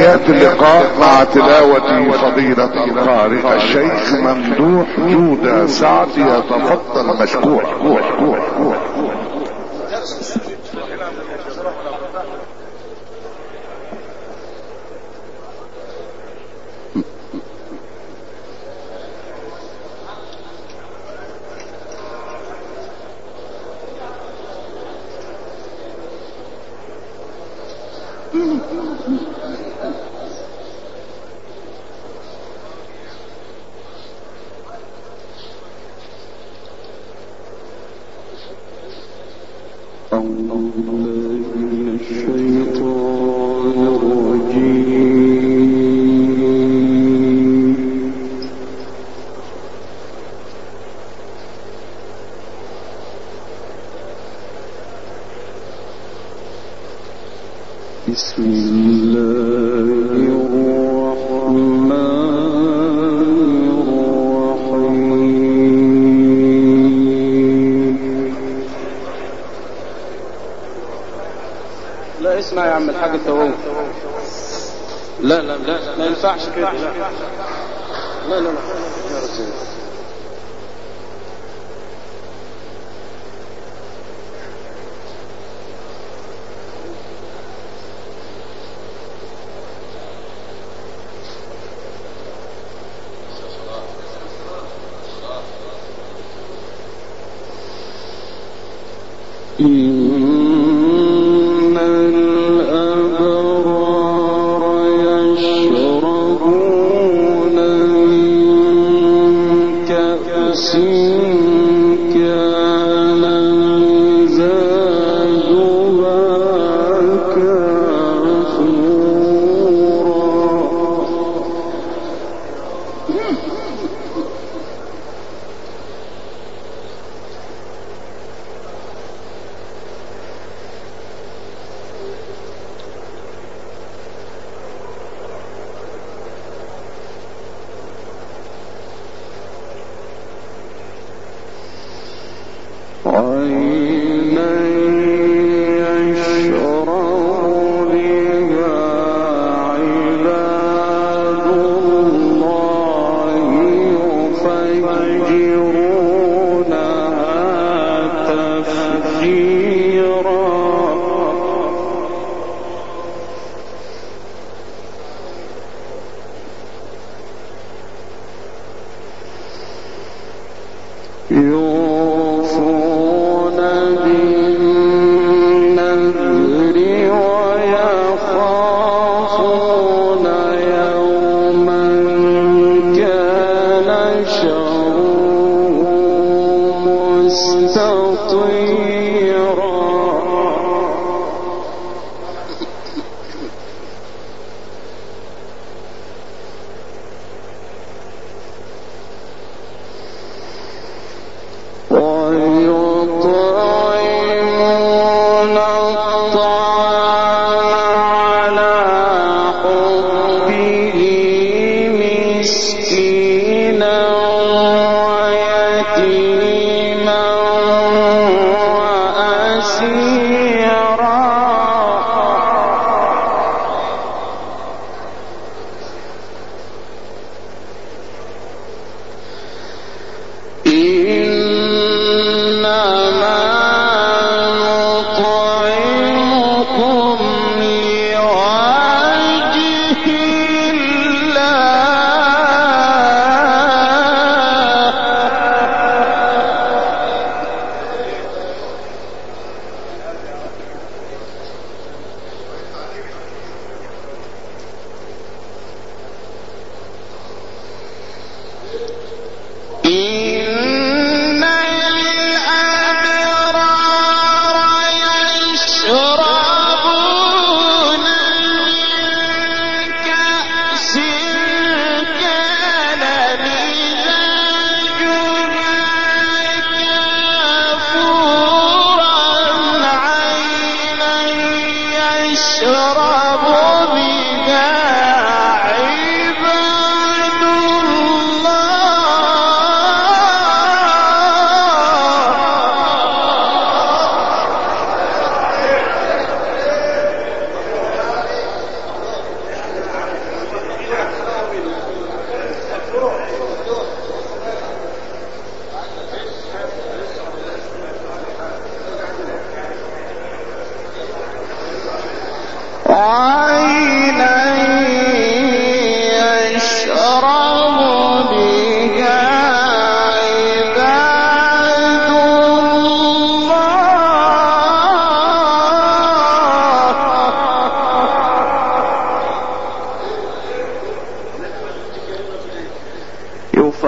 يأتي اللقاء مع تلاوة فضيلة القارئ الشيخ ممدوح جودة سعد، يتفضل مشكورا. بسم الله الرحمن الرحيم. لا اسمع يا عم الحاج التوهوم، لا لا لا ما ينفعش كده، لا لا لا يا رجل. إن الأبرار يشربون من كأس كان مزاجها كافورا. عينا يشرب بها عباد الله يفجرونها تفجيرا. يوفون بالنذر ويخافون يوما كان شره مستطيرا.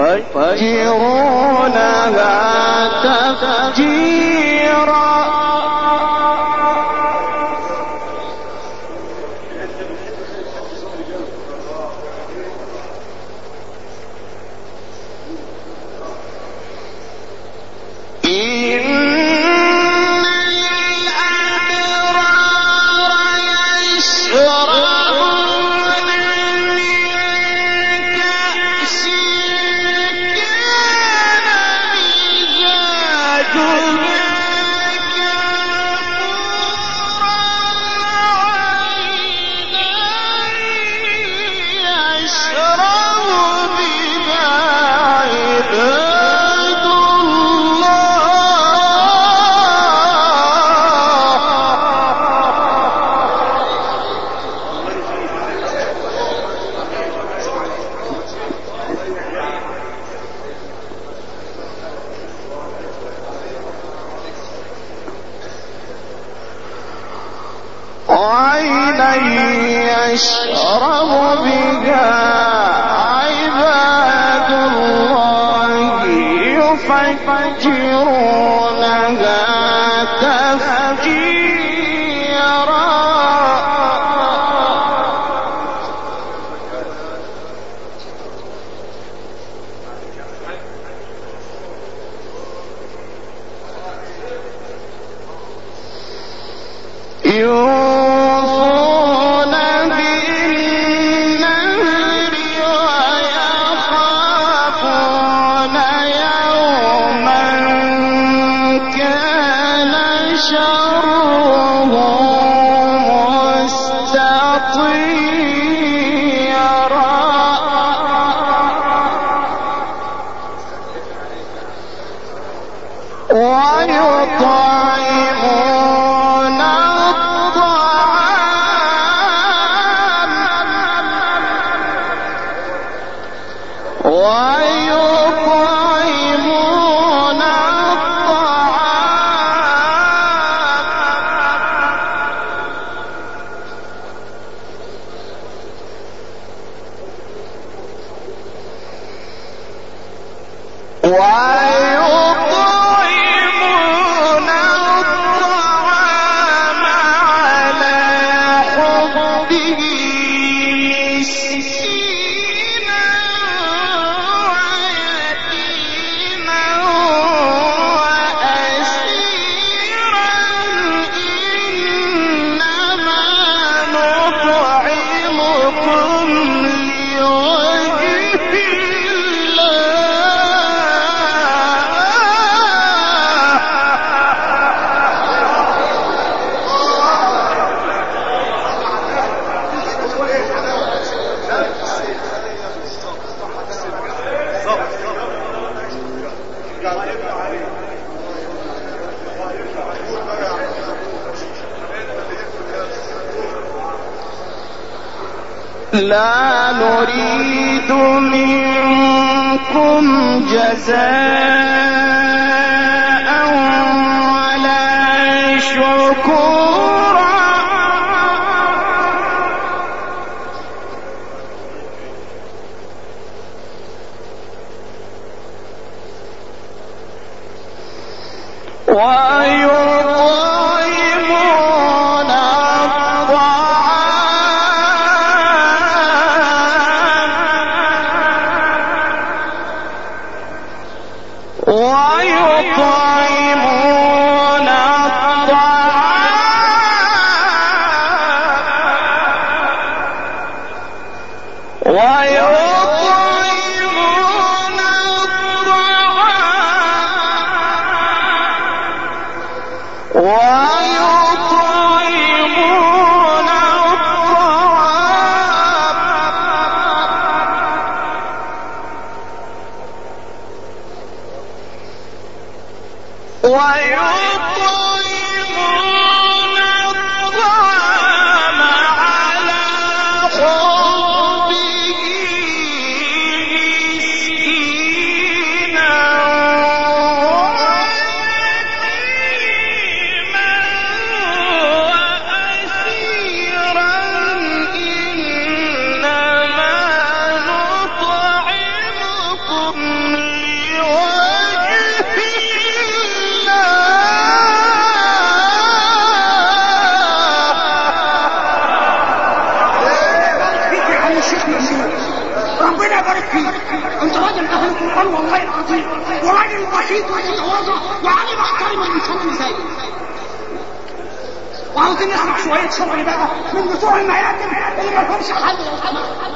تفجيرا يشرب بها عباد الله يفجرونها تفجيرا لا نريد منكم جزاء ولا شكورا ويطعمون الطعام على حبه من اهل القران والله العظيم، وراجل بسيط ويتواضع وعلي محترم الانسان زيه. وعاوزين نسمع شويه شغل بقى من بتوع الميادم اللي ما لهمش حل يا جماعه.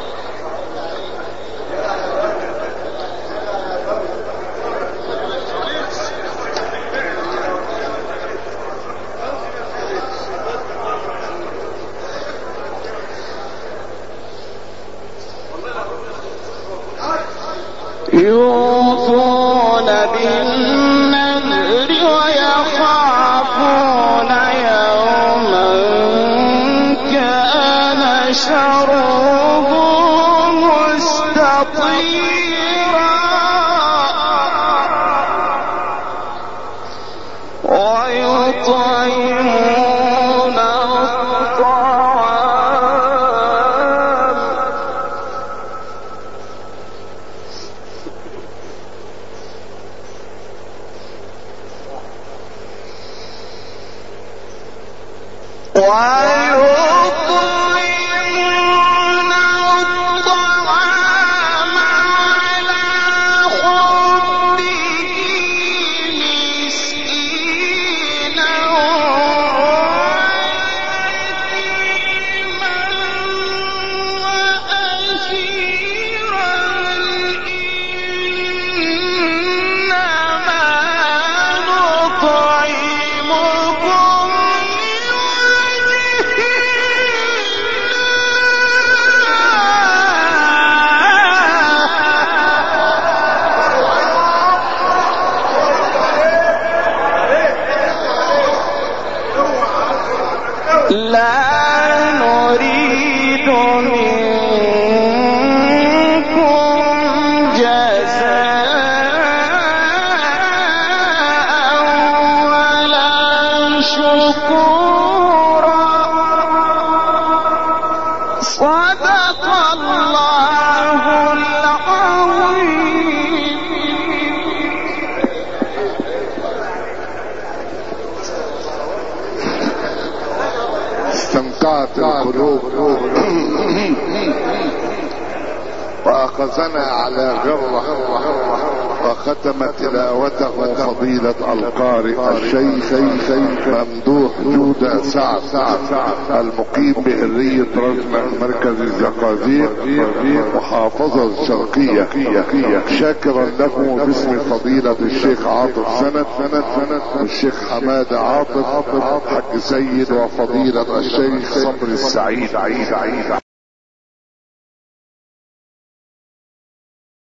يوفون بالنذر ويخافون يوما كان شره مستطيرا ويطعمون الطعام ويطعمون الطعام على حبه مسكينا ويتيما وأسيرا إنما نطعمكم لا نريد منكم جزاء ولا شكورا. صدق الله العظيم. استمتعت القلوب وأخذنا على غرة، وختم تلاوته فضيلة القارئ الشيخ ممدوح جودة سعد المقيم بهرية رزمة مركز الزقازيق محافظة الشرقية، شاكرا له باسم فضيلة الشيخ عاطف سند والشيخ حمادة عاطف حق سيد وفضيلة الشيخ صبري السعيد.